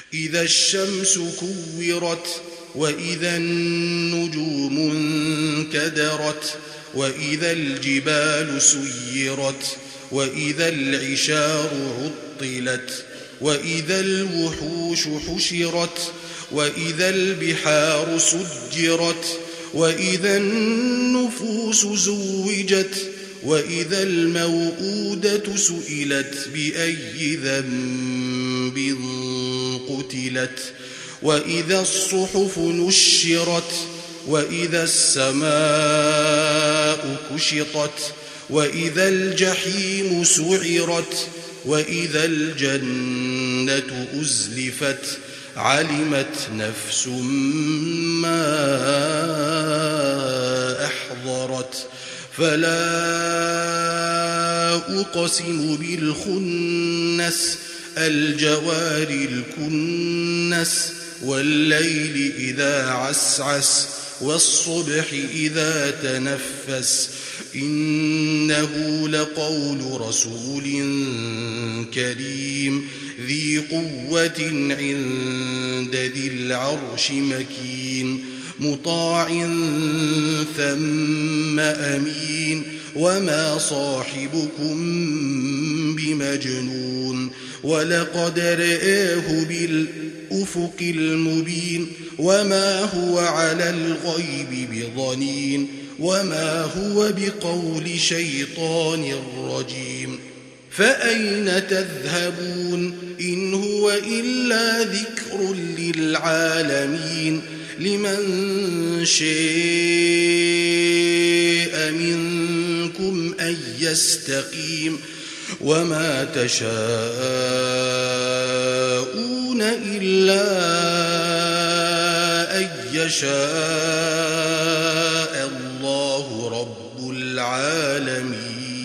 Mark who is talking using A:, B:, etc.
A: إذا الشمس كورت وإذا النجوم انكدرت وإذا الجبال سيرت وإذا العشار عطلت وإذا الوحوش حشرت وإذا البحار سجرت وإذا النفوس زوجت وإذا الموءودة سئلت بأي ذنب قتلت وإذا الصحف نشرت وإذا السماء كشطت وإذا الجحيم سعرت وإذا الجنة أزلفت علمت نفس ما أحضرت فلا أقسم بالخنس الجوار الكنس والليل إذا عسعس والصبح إذا تنفس إنه لقول رسول كريم ذي قوة عند ذي العرش مكين مطاع ثم أمين وما صاحبكم بمجنون ولقد رآه بالأفق المبين وما هو على الغيب بضنين وما هو بقول شيطان رجيم فأين تذهبون إن هو إلا ذكر للعالمين لمن شاء منكم أن يستقيم وما تشاءون إلا أن يشاء الله رب العالمين.